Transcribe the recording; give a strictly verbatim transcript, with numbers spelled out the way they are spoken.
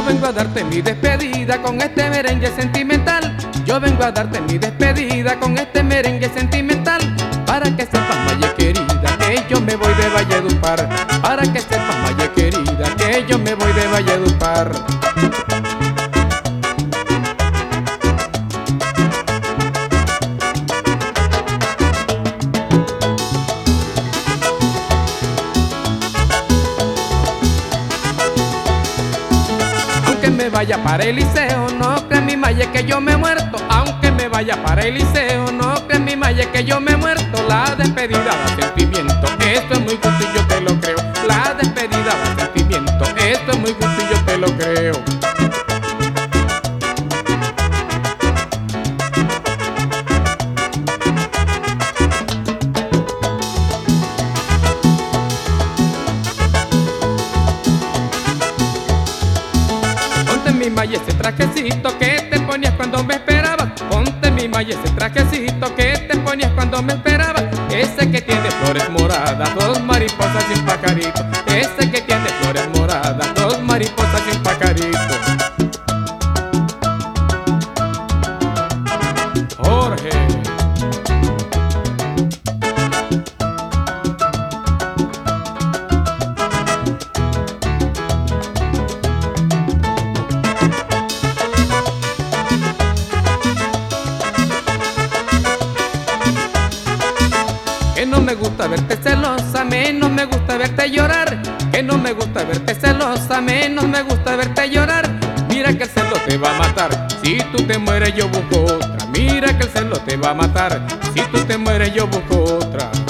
vengo a darte mi despedida con este merengue sentimental. Yo vengo a darte mi despedida con este merengue sentimental. Para que sepas, Maye querida, que yo me voy de Valledupar. Para que sepas, Maye querida, que yo me voy de Valledupar. Aunque me vaya para el liceo, no crees mi Maye que yo me he muerto. Aunque me vaya para el liceo, no crees mi Maye que yo me he muerto. La despedida da sentimiento, esto es muy justo y yo te lo creo. La despedida da sentimiento, esto es muy justo y yo te lo creo. Ponte mi Maye ese trajecito que te ponías cuando me esperabas. Ponte mi Maye ese trajecito que te ponías cuando me esperabas. Ese que tiene flores moradas, dos mariposas y un pajarito. Ese que tiene flores moradas, dos mariposas y un pajarito. Jorge. Que no me gusta verte celosa, menos me gusta verte llorar. Que no me gusta verte celosa, menos me gusta verte llorar. Mira que el celo te va a matar, si tú te mueres yo busco otra. Mira que el celo te va a matar, si tú te mueres yo busco otra.